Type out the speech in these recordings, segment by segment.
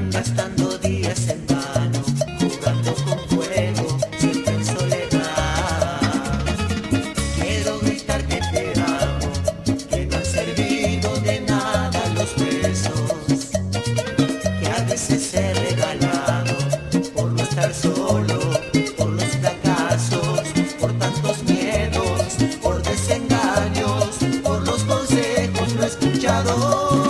gastando días en vano, jugando con fuego, siempre en soledad. Quiero gritar que te amo, que no han servido de nada los besos que a veces he regalado por no estar solo, por los fracasos, por tantos miedos, por desengaños, por los consejos no escuchados.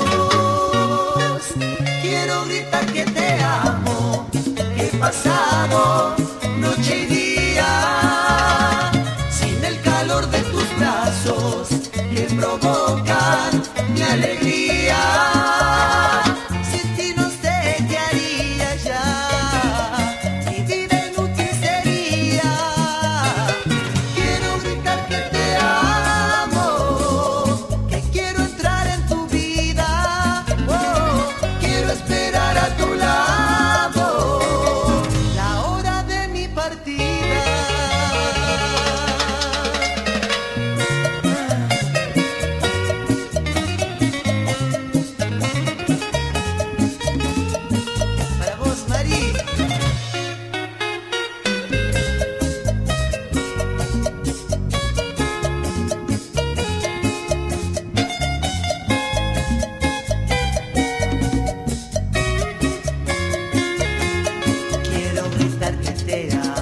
Quiero gritar que te amo, que he pasado noche y día sin el calor de tus brazos que provocan mi alegría. Sin ti no sé qué haría ya, mi vida inútil sería. Quiero gritar que te amo, que quiero entrar en tu vida, oh, quiero esperar a tu lado la hora de mi partida. Para vos, Mari. Quiero gritar que te amo.